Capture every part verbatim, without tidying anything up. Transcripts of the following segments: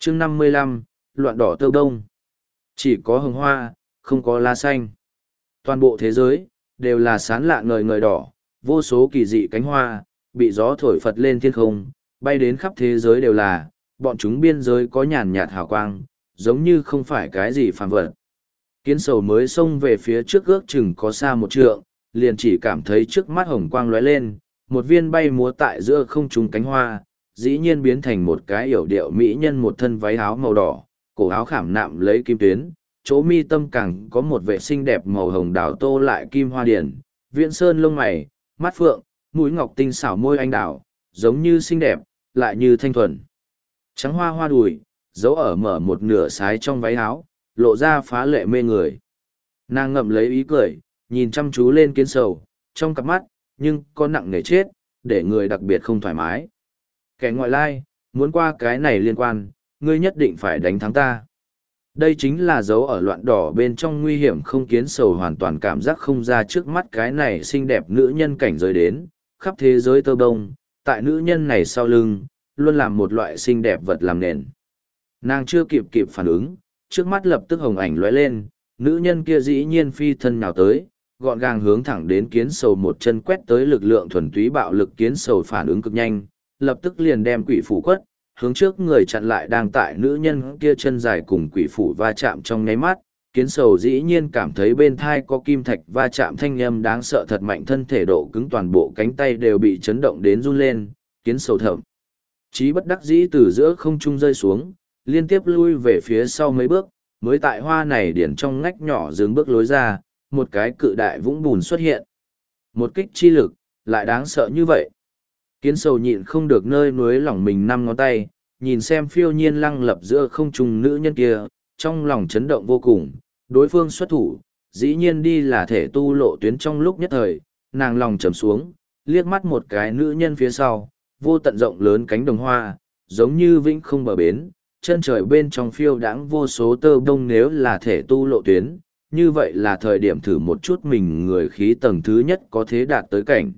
chương năm mươi lăm, loạn đỏ tơ đông. Chỉ có hồng hoa, không có lá xanh. Toàn bộ thế giới, đều là sán lạ ngời ngời đỏ, vô số kỳ dị cánh hoa, bị gió thổi phật lên thiên không, bay đến khắp thế giới đều là, bọn chúng biên giới có nhàn nhạt hào quang, giống như không phải cái gì phàm vật. Kiến sầu mới xông về phía trước ước chừng có xa một trượng, liền chỉ cảm thấy trước mắt hồng quang lóe lên, một viên bay múa tại giữa không trung cánh hoa, dĩ nhiên biến thành một cái yểu điệu mỹ nhân một thân váy áo màu đỏ, cổ áo khảm nạm lấy kim tuyến, chỗ mi tâm càng có một vệ xinh đẹp màu hồng đào tô lại kim hoa điển, viễn sơn lông mày, mắt phượng, mũi ngọc tinh xảo môi anh đào, giống như xinh đẹp, lại như thanh thuần. Trắng hoa hoa đùi, giấu ở mở một nửa sái trong váy áo, lộ ra phá lệ mê người. Nàng ngậm lấy ý cười, nhìn chăm chú lên kiến sầu, trong cặp mắt, nhưng có nặng nề chết, để người đặc biệt không thoải mái. Kẻ ngoại lai, muốn qua cái này liên quan, ngươi nhất định phải đánh thắng ta. Đây chính là dấu ở loạn đỏ bên trong nguy hiểm không kiến sầu hoàn toàn cảm giác không ra trước mắt cái này xinh đẹp nữ nhân cảnh giới đến, khắp thế giới tơ bông, tại nữ nhân này sau lưng, luôn làm một loại xinh đẹp vật làm nền. Nàng chưa kịp kịp phản ứng, trước mắt lập tức hồng ảnh lóe lên, nữ nhân kia dĩ nhiên phi thân nhào tới, gọn gàng hướng thẳng đến kiến sầu một chân quét tới lực lượng thuần túy bạo lực kiến sầu phản ứng cực nhanh, lập tức liền đem quỷ phủ quất, hướng trước người chặn lại đang tại nữ nhân kia chân dài cùng quỷ phủ va chạm trong nháy mắt, kiến sầu dĩ nhiên cảm thấy bên thai có kim thạch va chạm thanh âm đáng sợ thật mạnh, thân thể độ cứng toàn bộ cánh tay đều bị chấn động đến run lên, kiến sầu thậm chí bất đắc dĩ từ giữa không trung rơi xuống, liên tiếp lui về phía sau mấy bước, mới tại hoa này điển trong ngách nhỏ dừng bước lối ra, một cái cự đại vũng bùn xuất hiện. Một kích chi lực, lại đáng sợ như vậy. Kiến sầu nhịn không được nơi nuối lỏng mình năm ngón tay, nhìn xem phiêu nhiên lăng lập giữa không trung nữ nhân kia, trong lòng chấn động vô cùng, đối phương xuất thủ, dĩ nhiên đi là thể tu lộ tuyến trong lúc nhất thời, nàng lòng trầm xuống, liếc mắt một cái nữ nhân phía sau, vô tận rộng lớn cánh đồng hoa, giống như vĩnh không bờ bến, chân trời bên trong phiêu đãng vô số tơ bông nếu là thể tu lộ tuyến, như vậy là thời điểm thử một chút mình người khí tầng thứ nhất có thế đạt tới cảnh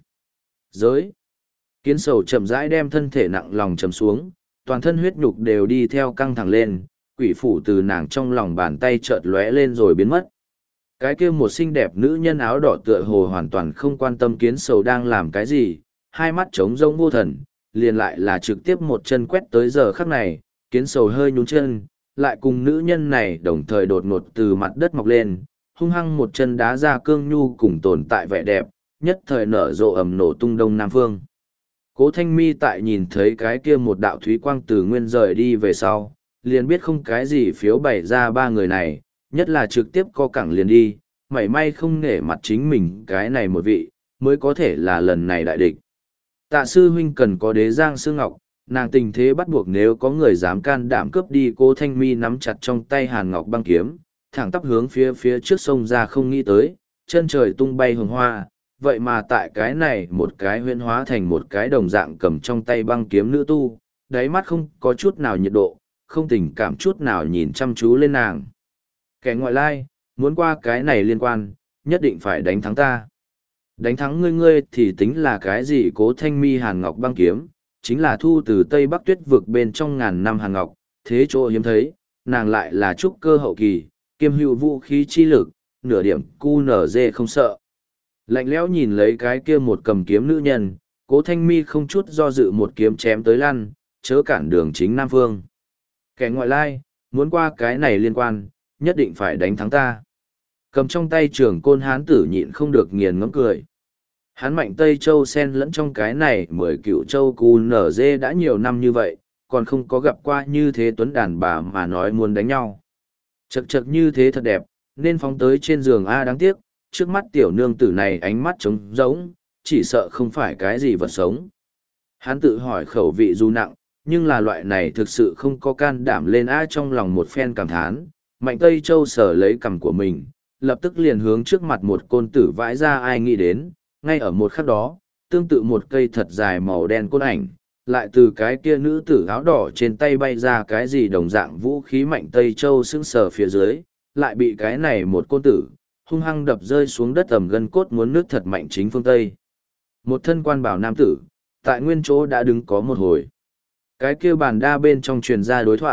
giới. Kiến sầu chậm rãi đem thân thể nặng lòng trầm xuống, toàn thân huyết nhục đều đi theo căng thẳng lên, quỷ phủ từ nàng trong lòng bàn tay chợt lóe lên rồi biến mất. Cái kia một xinh đẹp nữ nhân áo đỏ tựa hồ hoàn toàn không quan tâm kiến sầu đang làm cái gì, hai mắt trống rỗng vô thần, liền lại là trực tiếp một chân quét tới giờ khắc này, kiến sầu hơi nhún chân, lại cùng nữ nhân này đồng thời đột ngột từ mặt đất mọc lên, hung hăng một chân đá ra cương nhu cùng tồn tại vẻ đẹp, nhất thời nở rộ ầm nổ tung đông nam phương. Cố Thanh Mi tại nhìn thấy cái kia một đạo thúy quang từ nguyên rời đi về sau, liền biết không cái gì phiếu bày ra ba người này, nhất là trực tiếp co cẳng liền đi, mảy may không nể mặt chính mình cái này một vị, mới có thể là lần này đại địch. Tạ sư huynh cần có đế giang xương ngọc, nàng tình thế bắt buộc nếu có người dám can đảm cướp đi. Cố Thanh Mi nắm chặt trong tay hàn ngọc băng kiếm, thẳng tắp hướng phía phía trước sông ra không nghĩ tới, chân trời tung bay hồng hoa, vậy mà tại cái này một cái huyễn hóa thành một cái đồng dạng cầm trong tay băng kiếm nữ tu, đáy mắt không có chút nào nhiệt độ, không tình cảm chút nào nhìn chăm chú lên nàng. Kẻ ngoại lai, muốn qua cái này liên quan, nhất định phải đánh thắng ta. Đánh thắng ngươi ngươi thì tính là cái gì? Cố Thanh Mi hàn ngọc băng kiếm, chính là thu từ Tây Bắc tuyết vực bên trong ngàn năm hàn ngọc, thế chỗ hiếm thấy, nàng lại là trúc cơ hậu kỳ, kiêm hữu vũ khí chi lực, nửa điểm cu nở dê không sợ. Lạnh lẽo nhìn lấy cái kia một cầm kiếm nữ nhân, Cố Thanh Mi không chút do dự một kiếm chém tới lăn, chớ cản đường chính Nam Phương. Kẻ ngoại lai, muốn qua cái này liên quan, nhất định phải đánh thắng ta. Cầm trong tay trường côn hán tử nhịn không được nghiền ngẫm cười. Hắn mạnh Tây Châu sen lẫn trong cái này mười cựu châu cu nở dê đã nhiều năm như vậy, còn không có gặp qua như thế tuấn đàn bà mà nói muốn đánh nhau. Chật chật như thế thật đẹp, nên phóng tới trên giường A, đáng tiếc, trước mắt tiểu nương tử này ánh mắt trống rỗng, chỉ sợ không phải cái gì vật sống. Hắn tự hỏi khẩu vị dù nặng, nhưng là loại này thực sự không có can đảm lên A. Trong lòng một phen cảm thán, mạnh Tây Châu sở lấy cằm của mình, lập tức liền hướng trước mặt một côn tử vãi ra. Ai nghĩ đến, ngay ở một khắc đó, tương tự một cây thật dài màu đen côn ảnh, lại từ cái kia nữ tử áo đỏ trên tay bay ra cái gì đồng dạng vũ khí. Mạnh Tây Châu sững sờ phía dưới, lại bị cái này một côn tử hung hăng đập rơi xuống đất, tầm gân cốt muốn nước thật mạnh chính phương Tây. Một thân quan bảo nam tử, tại nguyên chỗ đã đứng có một hồi. Cái kia bàn đa bên trong truyền ra đối thoại,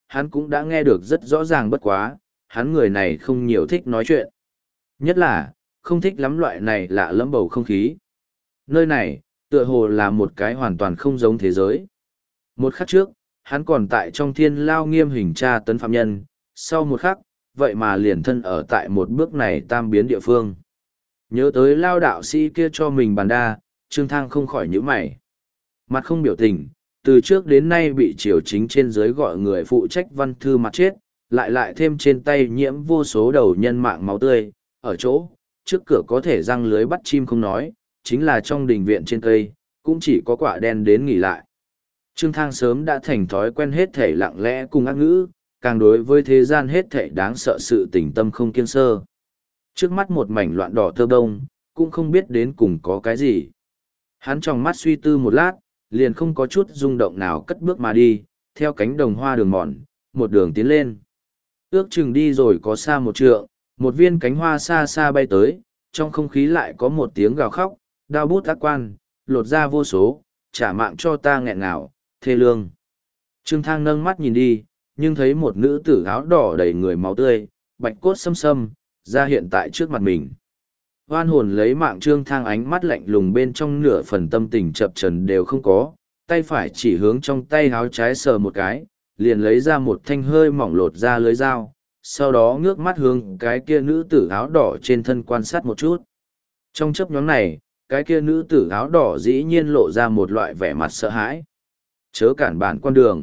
hắn cũng đã nghe được rất rõ ràng bất quá, hắn người này không nhiều thích nói chuyện. Nhất là, không thích lắm loại này lạ lẫm bầu không khí. Nơi này, tựa hồ là một cái hoàn toàn không giống thế giới. Một khắc trước, hắn còn tại trong thiên lao nghiêm hình tra tấn phạm nhân, sau một khắc, vậy mà liền thân ở tại một bước này tam biến địa phương. Nhớ tới lao đạo sĩ kia cho mình bàn đa, Trương Thang không khỏi nhíu mày. Mặt không biểu tình, từ trước đến nay bị triều chính trên dưới gọi người phụ trách văn thư mặt chết, lại lại thêm trên tay nhiễm vô số đầu nhân mạng máu tươi, ở chỗ, trước cửa có thể răng lưới bắt chim không nói, chính là trong đình viện trên cây, cũng chỉ có quả đen đến nghỉ lại. Trương Thang sớm đã thành thói quen hết thể lặng lẽ cùng ác ngữ, càng đối với thế gian hết thể đáng sợ sự tình tâm không kiêng sơ. Trước mắt một mảnh loạn đỏ tơ đông, cũng không biết đến cùng có cái gì. Hắn trong mắt suy tư một lát, liền không có chút rung động nào cất bước mà đi, theo cánh đồng hoa đường mòn, một đường tiến lên. Ước chừng đi rồi có xa một trượng, một viên cánh hoa xa xa bay tới, trong không khí lại có một tiếng gào khóc, đao bút ác quan, lột ra vô số, trả mạng cho ta nghẹn ngào, thê lương. Trương Thang nâng mắt nhìn đi, nhưng thấy một nữ tử áo đỏ đầy người máu tươi, bạch cốt xâm xâm, ra hiện tại trước mặt mình. Hoan hồn lấy mạng Trương Thang, ánh mắt lạnh lùng bên trong nửa phần tâm tình chập trần đều không có, tay phải chỉ hướng trong tay áo trái sờ một cái, liền lấy ra một thanh hơi mỏng lột ra lưới dao, sau đó ngước mắt hướng cái kia nữ tử áo đỏ trên thân quan sát một chút. Trong chấp nhóm này, cái kia nữ tử áo đỏ dĩ nhiên lộ ra một loại vẻ mặt sợ hãi. Chớ cản bản con đường.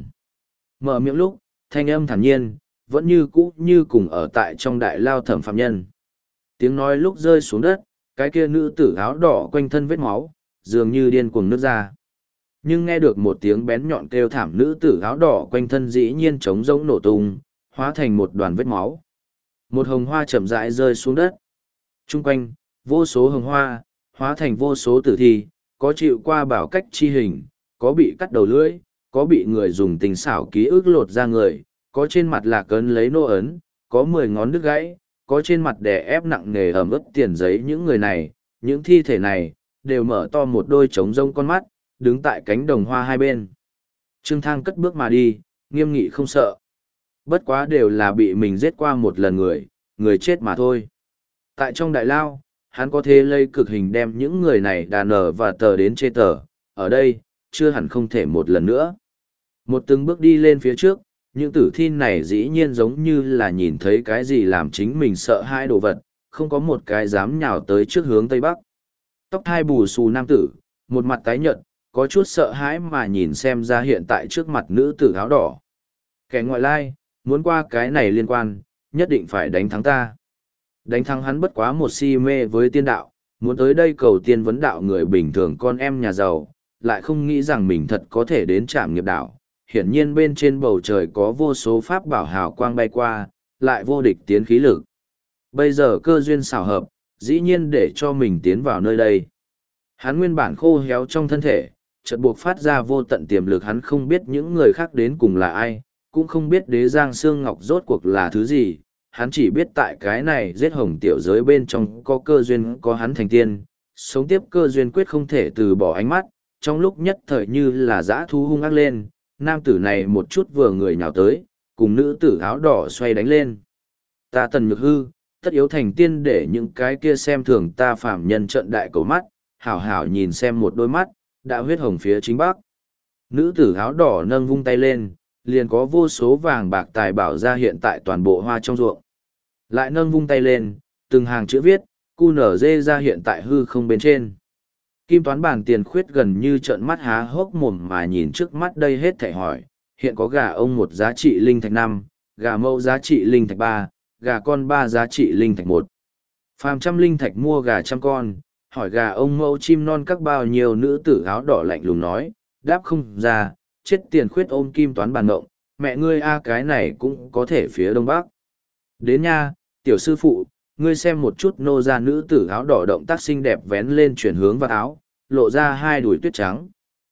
Mở miệng lúc, thanh âm thản nhiên, vẫn như cũ như cùng ở tại trong đại lao thẩm phạm nhân. Tiếng nói lúc rơi xuống đất, cái kia nữ tử áo đỏ quanh thân vết máu, dường như điên cuồng nứt ra. Nhưng nghe được một tiếng bén nhọn kêu thảm, nữ tử áo đỏ quanh thân dĩ nhiên trống rỗng nổ tung, hóa thành một đoàn vết máu. Một hồng hoa chậm rãi rơi xuống đất. Trung quanh, vô số hồng hoa, hóa thành vô số tử thi, có chịu qua bảo cách chi hình, có bị cắt đầu lưỡi, có bị người dùng tình xảo ký ức lột ra người, có trên mặt là cấn lấy nô ấn, có mười ngón đứt gãy, có trên mặt đè ép nặng nề ẩm ướt tiền giấy. Những người này, những thi thể này, đều mở to một đôi trống rông con mắt, đứng tại cánh đồng hoa hai bên. Trương Thang cất bước mà đi, nghiêm nghị không sợ. Bất quá đều là bị mình giết qua một lần người, người chết mà thôi. Tại trong đại lao, hắn có thể lấy cực hình đem những người này đàn ở và tờ đến chê tờ, ở đây, chưa hẳn không thể một lần nữa. Một từng bước đi lên phía trước, những tử thi này dĩ nhiên giống như là nhìn thấy cái gì làm chính mình sợ hãi đồ vật, không có một cái dám nhào tới trước hướng tây bắc. Tóc hai bù xù nam tử, một mặt tái nhợt, có chút sợ hãi mà nhìn xem ra hiện tại trước mặt nữ tử áo đỏ. Kẻ ngoại lai, muốn qua cái này liên quan, nhất định phải đánh thắng ta. Đánh thắng hắn bất quá một si mê với tiên đạo, muốn tới đây cầu tiên vấn đạo người bình thường con em nhà giàu, lại không nghĩ rằng mình thật có thể đến trạm nghiệp đảo. Hiển nhiên bên trên bầu trời có vô số pháp bảo hào quang bay qua, lại vô địch tiến khí lực. Bây giờ cơ duyên xảo hợp, dĩ nhiên để cho mình tiến vào nơi đây. Hắn nguyên bản khô héo trong thân thể, chợt buộc phát ra vô tận tiềm lực. Hắn không biết những người khác đến cùng là ai, cũng không biết đế giang xương ngọc rốt cuộc là thứ gì. Hắn chỉ biết tại cái này giết hồng tiểu giới bên trong có cơ duyên, có hắn thành tiên, sống tiếp cơ duyên quyết không thể từ bỏ ánh mắt. Trong lúc nhất thời như là dã thú hung ác lên, nam tử này một chút vừa người nhào tới, cùng nữ tử áo đỏ xoay đánh lên. Ta Tần Nhược Hư, tất yếu thành tiên để những cái kia xem thường ta phạm nhân trận đại cầu mắt, hảo hảo nhìn xem một đôi mắt, đã huyết hồng phía chính bắc. Nữ tử áo đỏ nâng vung tay lên, liền có vô số vàng bạc tài bảo ra hiện tại toàn bộ hoa trong ruộng. Lại nâng vung tay lên, từng hàng chữ viết, cu nở dê ra hiện tại hư không bên trên. Kim toán bản tiền khuyết gần như trợn mắt há hốc mồm mà nhìn trước mắt đây hết thảy hỏi, hiện có gà ông một giá trị linh thạch năm, gà mẫu giá trị linh thạch ba, gà con ba giá trị linh thạch một. Phàm trăm linh thạch mua gà trăm con, hỏi gà ông mẫu chim non các bao nhiêu, nữ tử áo đỏ lạnh lùng nói, đáp không ra, chết tiền khuyết ôm kim toán bàn ngộng, mẹ ngươi a cái này cũng có thể phía đông bắc. Đến nha, tiểu sư phụ, ngươi xem một chút nô gia nữ tử áo đỏ động tác xinh đẹp vén lên chuyển hướng vào áo, lộ ra hai đùi tuyết trắng.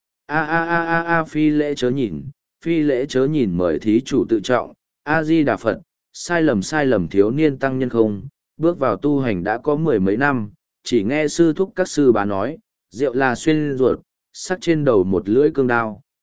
A a a a a phi lễ chớ nhìn, phi lễ chớ nhìn, mời thí chủ tự trọng, A Di Đà Phật, sai lầm sai lầm thiếu niên tăng nhân không, bước vào tu hành đã có mười mấy năm, chỉ nghe sư thúc các sư bà nói, rượu là xuyên ruột, sắc trên đầu một lưỡi cương đao,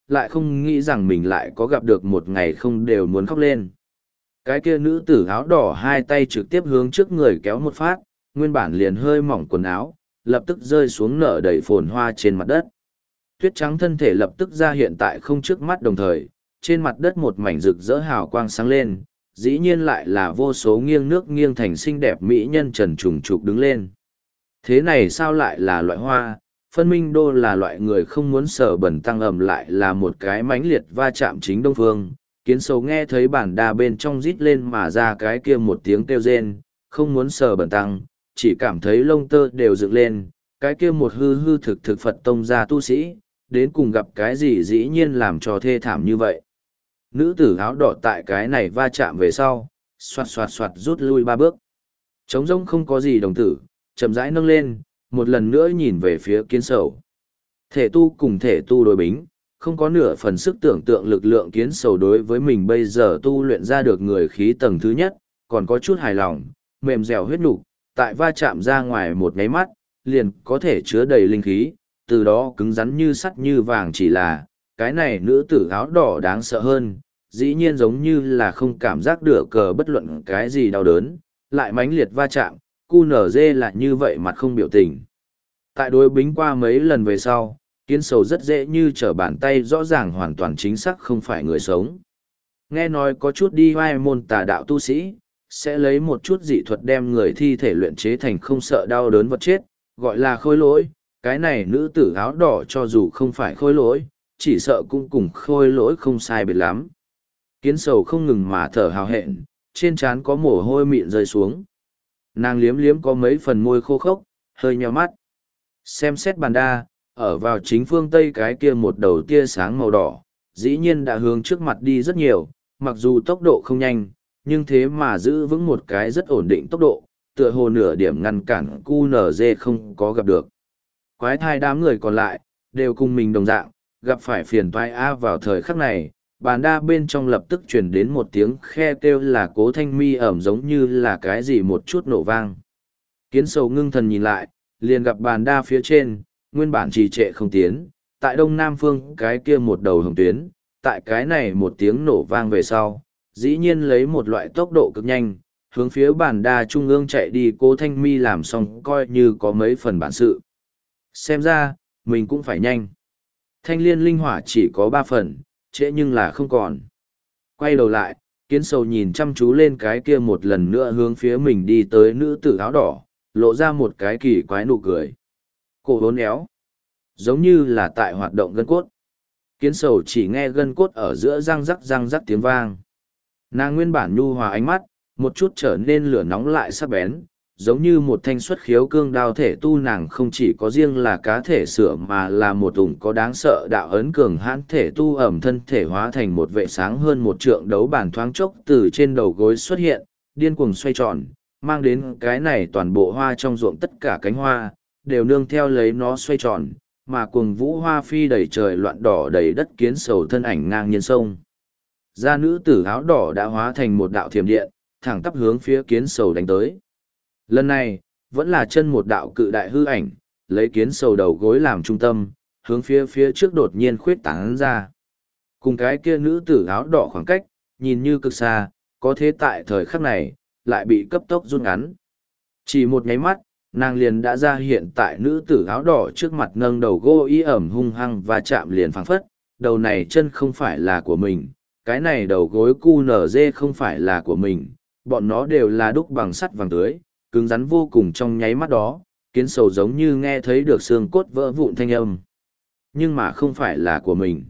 lại không nghĩ rằng mình lại có gặp được một ngày không đều muốn khóc lên. Cái kia nữ tử áo đỏ hai tay trực tiếp hướng trước người kéo một phát, nguyên bản liền hơi mỏng quần áo, lập tức rơi xuống nở đầy phồn hoa trên mặt đất. Tuyết trắng thân thể lập tức ra hiện tại không trước mắt đồng thời, trên mặt đất một mảnh rực rỡ hào quang sáng lên, dĩ nhiên lại là vô số nghiêng nước nghiêng thành xinh đẹp mỹ nhân trần trùng trục đứng lên. Thế này sao lại là loại hoa, phân minh đô là loại người không muốn sở bẩn tăng ẩm lại là một cái mãnh liệt va chạm chính đông phương. Kiến sầu nghe thấy bản đà bên trong rít lên mà ra cái kia một tiếng kêu rên, không muốn sờ bẩn tăng, chỉ cảm thấy lông tơ đều dựng lên, cái kia một hư hư thực thực Phật tông gia tu sĩ, đến cùng gặp cái gì dĩ nhiên làm cho thê thảm như vậy. Nữ tử áo đỏ tại cái này va chạm về sau, xoạt xoạt xoạt rút lui ba bước. Trống rỗng không có gì đồng tử, chậm rãi nâng lên, một lần nữa nhìn về phía kiến sầu. Thể tu cùng thể tu đối bính, không có nửa phần sức tưởng tượng lực lượng kiến sầu đối với mình bây giờ tu luyện ra được người khí tầng thứ nhất, còn có chút hài lòng, mềm dẻo huyết nục, tại va chạm ra ngoài một nháy mắt, liền có thể chứa đầy linh khí, từ đó cứng rắn như sắt như vàng chỉ là, cái này nữ tử áo đỏ đáng sợ hơn, dĩ nhiên giống như là không cảm giác được cờ bất luận cái gì đau đớn, lại mãnh liệt va chạm, cu nở dê là như vậy mặt không biểu tình. Tại đối bính qua mấy lần về sau, kiến sầu rất dễ như trở bàn tay rõ ràng hoàn toàn chính xác không phải người sống. Nghe nói có chút đi vai môn tà đạo tu sĩ, sẽ lấy một chút dị thuật đem người thi thể luyện chế thành không sợ đau đớn vật chết, gọi là khôi lỗi. Cái này nữ tử áo đỏ cho dù không phải khôi lỗi, chỉ sợ cũng cùng khôi lỗi không sai biệt lắm. Kiến sầu không ngừng mà thở hào hẹn, trên trán có mồ hôi mịn rơi xuống. Nàng liếm liếm có mấy phần môi khô khốc, hơi nheo mắt. Xem xét bàn đa, ở vào chính phương Tây cái kia một đầu tia sáng màu đỏ, dĩ nhiên đã hướng trước mặt đi rất nhiều, mặc dù tốc độ không nhanh, nhưng thế mà giữ vững một cái rất ổn định tốc độ, tựa hồ nửa điểm ngăn cản cu nở dê không có gặp được. Quái thai đám người còn lại, đều cùng mình đồng dạng, gặp phải phiền toái A vào thời khắc này, bàn đa bên trong lập tức truyền đến một tiếng khe kêu là cố thanh mi ẩm giống như là cái gì một chút nổ vang. Kiến sầu ngưng thần nhìn lại, liền gặp bàn đa phía trên, nguyên bản trì trệ không tiến, tại đông nam phương cái kia một đầu hồng tuyến, tại cái này một tiếng nổ vang về sau, dĩ nhiên lấy một loại tốc độ cực nhanh, hướng phía bàn đa trung ương chạy đi. Cố thanh mi làm xong coi như có mấy phần bản sự. Xem ra, mình cũng phải nhanh. Thanh liên linh hỏa chỉ có ba phần, trễ nhưng là không còn. Quay đầu lại, kiến sầu nhìn chăm chú lên cái kia một lần nữa hướng phía mình đi tới nữ tử áo đỏ, lộ ra một cái kỳ quái nụ cười. Cổ hốn éo, giống như là tại hoạt động gân cốt. Kiến sầu chỉ nghe gân cốt ở giữa răng rắc răng rắc tiếng vang. Nàng nguyên bản nhu hòa ánh mắt, một chút trở nên lửa nóng lại sắc bén, giống như một thanh xuất khiếu cương đao thể tu. Nàng không chỉ có riêng là cá thể sửa mà là một ủng có đáng sợ đạo ấn cường hãn thể tu, ẩm thân thể hóa thành một vệ sáng hơn một trượng đấu bản thoáng chốc từ trên đầu gối xuất hiện, điên cuồng xoay tròn, mang đến cái này toàn bộ hoa trong ruộng tất cả cánh hoa, đều nương theo lấy nó xoay tròn, mà cuồng vũ hoa phi đầy trời loạn đỏ đầy đất. Kiến sầu thân ảnh ngang nhiên sông. Gia nữ tử áo đỏ đã hóa thành một đạo thiểm điện, thẳng tắp hướng phía kiến sầu đánh tới. Lần này, vẫn là chân một đạo cự đại hư ảnh, lấy kiến sầu đầu gối làm trung tâm, hướng phía phía trước đột nhiên khuyết tán ra. Cùng cái kia nữ tử áo đỏ khoảng cách, nhìn như cực xa, có thế tại thời khắc này, lại bị cấp tốc rút ngắn. Chỉ một nháy mắt, nàng liền đã ra hiện tại nữ tử áo đỏ trước mặt, nâng đầu gô y ẩm hung hăng và chạm liền phảng phất, đầu này chân không phải là của mình, cái này đầu gối cu nở dê không phải là của mình, bọn nó đều là đúc bằng sắt vàng tưới, cứng rắn vô cùng. Trong nháy mắt đó, kiến sầu giống như nghe thấy được xương cốt vỡ vụn thanh âm. Nhưng mà không phải là của mình.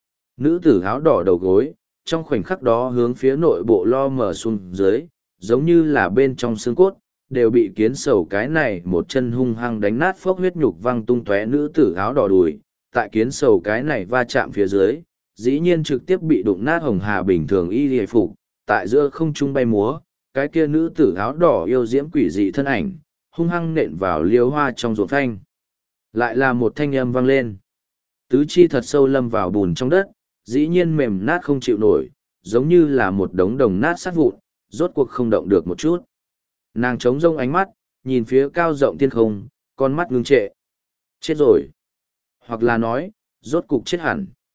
Nữ tử áo đỏ đầu gối, trong khoảnh khắc đó hướng phía nội bộ lo mở xuống dưới, giống như là bên trong xương cốt, đều bị kiến sầu cái này một chân hung hăng đánh nát, phốc huyết nhục văng tung tóe. Nữ tử áo đỏ đùi, tại kiến sầu cái này va chạm phía dưới, dĩ nhiên trực tiếp bị đụng nát hồng hà bình thường y hề phục, tại giữa không trung bay múa. Cái kia nữ tử áo đỏ yêu diễm quỷ dị thân ảnh, hung hăng nện vào liêu hoa trong ruộng phanh. Lại là một thanh âm vang lên. Tứ chi thật sâu lâm vào bùn trong đất, dĩ nhiên mềm nát không chịu nổi, giống như là một đống đồng nát sát vụn, rốt cuộc không động được một chút. Nàng trống rông ánh mắt, nhìn phía cao rộng thiên không, con mắt ngưng trệ. Chết rồi. Hoặc là nói, rốt cục chết hẳn.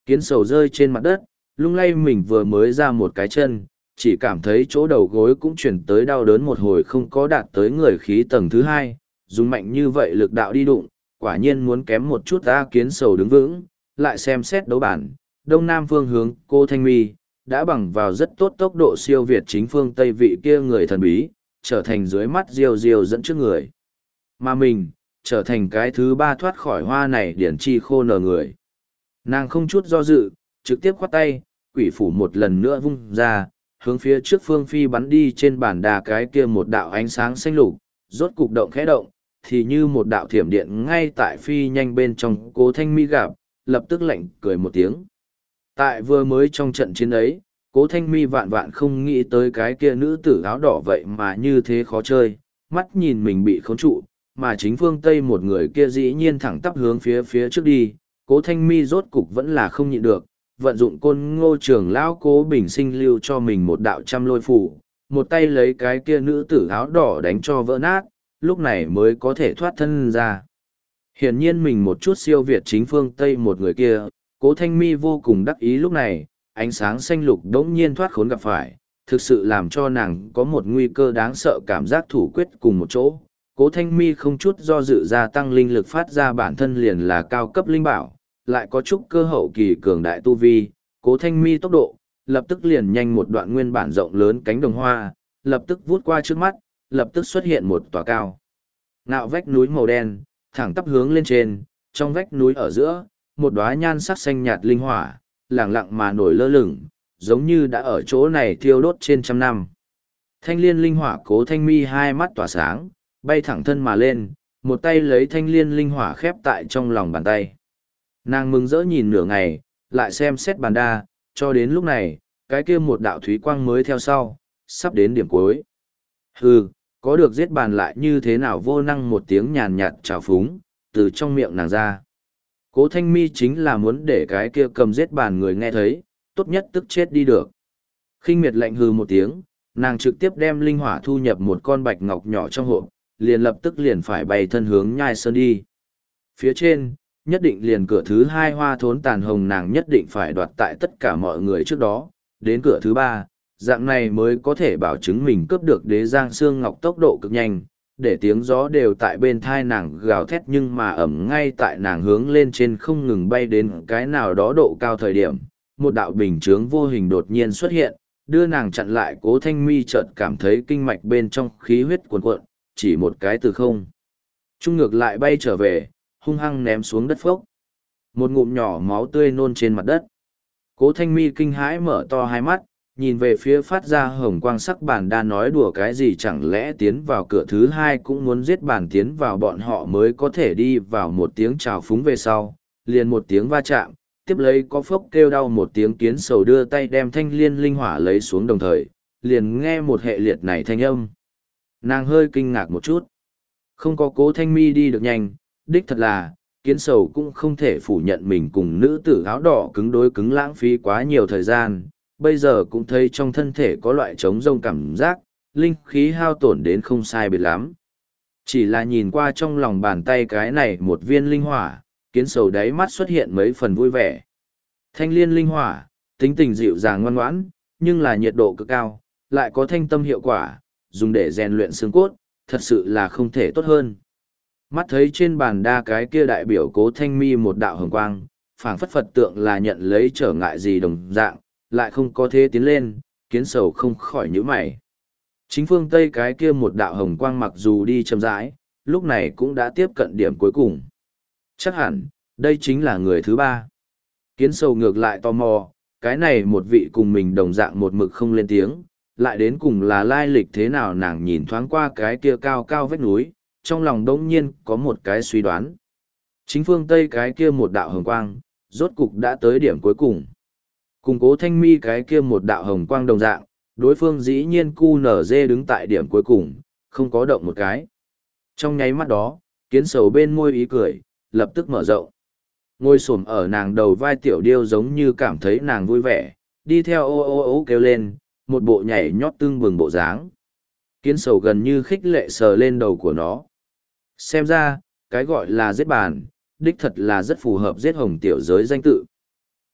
Kiến sầu rơi trên mặt đất, lung lay mình vừa mới ra một cái chân, chỉ cảm thấy chỗ đầu gối cũng chuyển tới đau đớn một hồi không có đạt tới người khí tầng thứ hai, dùng mạnh như vậy lực đạo đi đụng, quả nhiên muốn kém một chút ta. Kiến sầu đứng vững, lại xem xét đấu bản, đông nam phương hướng cô Thanh Mi, đã bằng vào rất tốt tốc độ siêu việt chính phương Tây vị kia người thần bí, trở thành dưới mắt diều diều dẫn trước người. Mà mình, trở thành cái thứ ba thoát khỏi hoa này điển chi khô nở người. Nàng không chút do dự, trực tiếp khoát tay, quỷ phủ một lần nữa vung ra, hướng phía trước phương phi bắn đi. Trên bàn đà cái kia một đạo ánh sáng xanh lục, rốt cục động khẽ động, thì như một đạo thiểm điện ngay tại phi nhanh bên trong Cố Thanh Mi gặp, lập tức lạnh cười một tiếng. Tại vừa mới trong trận chiến ấy, Cố Thanh Mi vạn vạn không nghĩ tới cái kia nữ tử áo đỏ vậy mà như thế khó chơi, mắt nhìn mình bị khống trụ, mà chính phương Tây một người kia dĩ nhiên thẳng tắp hướng phía phía trước đi. Cố Thanh Mi rốt cục vẫn là không nhịn được, vận dụng côn ngô trường lão Cố Bình Sinh lưu cho mình một đạo trăm lôi phủ, một tay lấy cái kia nữ tử áo đỏ đánh cho vỡ nát, lúc này mới có thể thoát thân ra. Hiển nhiên mình một chút siêu việt chính phương Tây một người kia, Cố Thanh Mi vô cùng đắc ý. Lúc này, ánh sáng xanh lục đống nhiên thoát khốn gặp phải, thực sự làm cho nàng có một nguy cơ đáng sợ cảm giác thủ quyết cùng một chỗ. Cố Thanh Mi không chút do dự gia tăng linh lực phát ra, bản thân liền là cao cấp linh bảo, lại có chút cơ hậu kỳ cường đại tu vi. Cố Thanh Mi tốc độ, lập tức liền nhanh một đoạn, nguyên bản rộng lớn cánh đồng hoa, lập tức vút qua trước mắt, lập tức xuất hiện một tòa cao ngạo vách núi màu đen, thẳng tắp hướng lên trên. Trong vách núi ở giữa, một đóa nhan sắc xanh nhạt linh hỏa, lẳng lặng mà nổi lơ lửng, giống như đã ở chỗ này thiêu đốt trên trăm năm. Thanh liên linh hỏa. Cố Thanh Mi hai mắt tỏa sáng, bay thẳng thân mà lên, một tay lấy thanh liên linh hỏa khép tại trong lòng bàn tay. Nàng mừng rỡ nhìn nửa ngày, lại xem xét bàn đa, cho đến lúc này, cái kia một đạo thúy quang mới theo sau, sắp đến điểm cuối. Hừ, có được giết bàn lại như thế nào? Vô năng một tiếng nhàn nhạt trào phúng, từ trong miệng nàng ra. Cố Thanh Mi chính là muốn để cái kia cầm giết bàn người nghe thấy, tốt nhất tức chết đi được. Khinh miệt lạnh hừ một tiếng, nàng trực tiếp đem linh hỏa thu nhập một con bạch ngọc nhỏ trong hộp, liền lập tức liền phải bay thân hướng Nhai Sơn đi. Phía trên, nhất định liền cửa thứ hai hoa thốn tàn hồng nàng nhất định phải đoạt tại tất cả mọi người trước đó, đến cửa thứ ba, dạng này mới có thể bảo chứng mình cướp được đế giang xương ngọc tốc độ cực nhanh, để tiếng gió đều tại bên thai nàng gào thét, nhưng mà ẩm ngay tại nàng hướng lên trên không ngừng bay đến cái nào đó độ cao thời điểm, một đạo bình chướng vô hình đột nhiên xuất hiện, đưa nàng chặn lại. Cố Thanh Mi chợt cảm thấy kinh mạch bên trong khí huyết cuồn cuộn, chỉ một cái từ không trung ngược lại bay trở về, hung hăng ném xuống đất phốc. Một ngụm nhỏ máu tươi nôn trên mặt đất. Cố Thanh Mi kinh hãi mở to hai mắt, nhìn về phía phát ra hồng quang sắc bàn đa, nói đùa cái gì? Chẳng lẽ tiến vào cửa thứ hai cũng muốn giết bàn tiến vào bọn họ mới có thể đi vào? Một tiếng chào phúng về sau, liền một tiếng va chạm, tiếp lấy có phốc kêu đau một tiếng. Kiến sầu đưa tay đem thanh liên linh hỏa lấy xuống, đồng thời liền nghe một hệ liệt này thanh âm. Nàng hơi kinh ngạc một chút, không có Cố Thanh Mi đi được nhanh, đích thật là Kiến sầu cũng không thể phủ nhận mình cùng nữ tử áo đỏ cứng đối cứng lãng phí quá nhiều thời gian, bây giờ cũng thấy trong thân thể có loại trống rông cảm giác, linh khí hao tổn đến không sai biệt lắm. Chỉ là nhìn qua trong lòng bàn tay cái này một viên linh hỏa, Kiến sầu đáy mắt xuất hiện mấy phần vui vẻ. Thanh liên linh hỏa, tính tình dịu dàng ngoan ngoãn, nhưng là nhiệt độ cực cao, lại có thanh tâm hiệu quả, dùng để rèn luyện xương cốt, thật sự là không thể tốt hơn. Mắt thấy trên bàn đa cái kia đại biểu Cố Thanh Mi một đạo hồng quang, phảng phất Phật tượng là nhận lấy trở ngại gì đồng dạng, lại không có thế tiến lên, Kiến sầu không khỏi nhíu mày. Chính phương Tây cái kia một đạo hồng quang mặc dù đi chậm rãi, lúc này cũng đã tiếp cận điểm cuối cùng. Chắc hẳn, đây chính là người thứ ba. Kiến sầu ngược lại tò mò, cái này một vị cùng mình đồng dạng một mực không lên tiếng, lại đến cùng là lai lịch thế nào? Nàng nhìn thoáng qua cái kia cao cao vách núi, trong lòng đống nhiên có một cái suy đoán. Chính phương Tây cái kia một đạo hồng quang, rốt cục đã tới điểm cuối cùng. Cùng Cố Thanh Mi cái kia một đạo hồng quang đồng dạng, đối phương dĩ nhiên cu nở dê đứng tại điểm cuối cùng, không có động một cái. Trong nháy mắt đó, Kiến sầu bên môi ý cười, lập tức mở rộng. Ngồi xổm ở nàng đầu vai tiểu điêu giống như cảm thấy nàng vui vẻ, đi theo ô ô ô kêu lên, một bộ nhảy nhót tưng bừng bộ dáng. Kiến sầu gần như khích lệ sờ lên đầu của nó. Xem ra, cái gọi là giết bàn, đích thật là rất phù hợp giết hồng tiểu giới danh tự.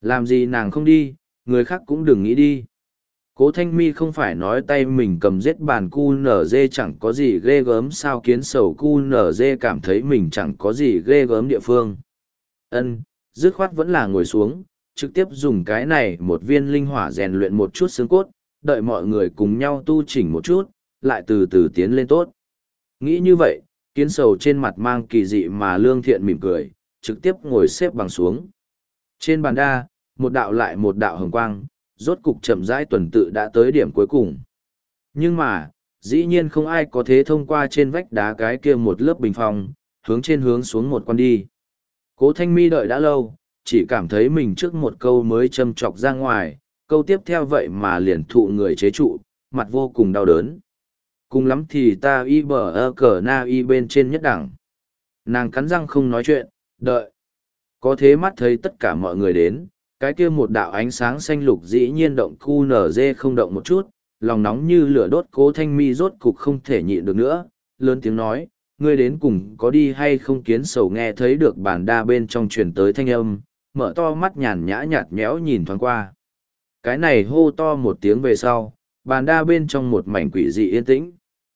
Làm gì nàng không đi, người khác cũng đừng nghĩ đi. Cố Thanh Mi không phải nói tay mình cầm giết bàn cu nở dê chẳng có gì ghê gớm sao kiến sầu cu nở dê cảm thấy mình chẳng có gì ghê gớm địa phương. Ân, dứt khoát vẫn là ngồi xuống, trực tiếp dùng cái này một viên linh hỏa rèn luyện một chút xương cốt, đợi mọi người cùng nhau tu chỉnh một chút, lại từ từ tiến lên tốt. Nghĩ như vậy, kiến sầu trên mặt mang kỳ dị mà lương thiện mỉm cười, trực tiếp ngồi xếp bằng xuống. Trên bàn đa, một đạo lại một đạo hồng quang, rốt cục chậm rãi tuần tự đã tới điểm cuối cùng. Nhưng mà, dĩ nhiên không ai có thể thông qua trên vách đá cái kia một lớp bình phong, hướng trên hướng xuống một con đi. Cố Thanh Mi đợi đã lâu, chỉ cảm thấy mình trước một câu mới châm chọc ra ngoài, câu tiếp theo vậy mà liền thụ người chế trụ, mặt vô cùng đau đớn. Cùng lắm thì ta y bờ ơ cờ na y bên trên nhất đẳng. Nàng cắn răng không nói chuyện, đợi. Có thế mắt thấy tất cả mọi người đến, cái kia một đạo ánh sáng xanh lục dĩ nhiên động cu nở dê không động một chút, lòng nóng như lửa đốt Cố Thanh Mi rốt cục không thể nhịn được nữa, lớn tiếng nói, ngươi đến cùng có đi hay không kiến sầu nghe thấy được bàn đa bên trong truyền tới thanh âm, mở to mắt nhàn nhã nhạt nhẽo nhìn thoáng qua. Cái này hô to một tiếng về sau, bàn đa bên trong một mảnh quỷ dị yên tĩnh.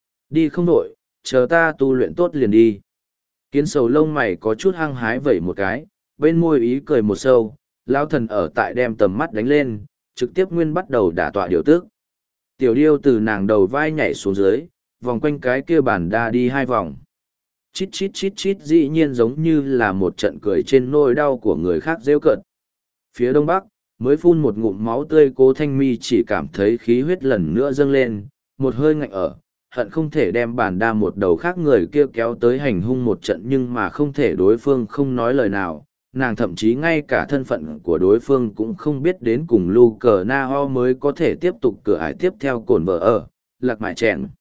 Đi không đội, chờ ta tu luyện tốt liền đi. Kiến sầu lông mày có chút hăng hái vẩy một cái, bên môi ý cười một sâu, lão thần ở tại đem tầm mắt đánh lên, trực tiếp nguyên bắt đầu đả tọa điều tức. Tiểu điêu từ nàng đầu vai nhảy xuống dưới, vòng quanh cái kia bàn đa đi hai vòng. Chít chít chít chít dĩ nhiên giống như là một trận cười trên nỗi đau của người khác rêu cợt. Phía đông bắc, mới phun một ngụm máu tươi Cố Thanh Mi chỉ cảm thấy khí huyết lần nữa dâng lên, một hơi ngạnh ở, hận không thể đem bàn đa một đầu khác người kia kéo tới hành hung một trận nhưng mà không thể đối phương không nói lời nào. Nàng thậm chí ngay cả thân phận của đối phương cũng không biết đến cùng Lu Cờ Na Ho mới có thể tiếp tục cửa ải tiếp theo cổn vợ ở, lạc mại chèn.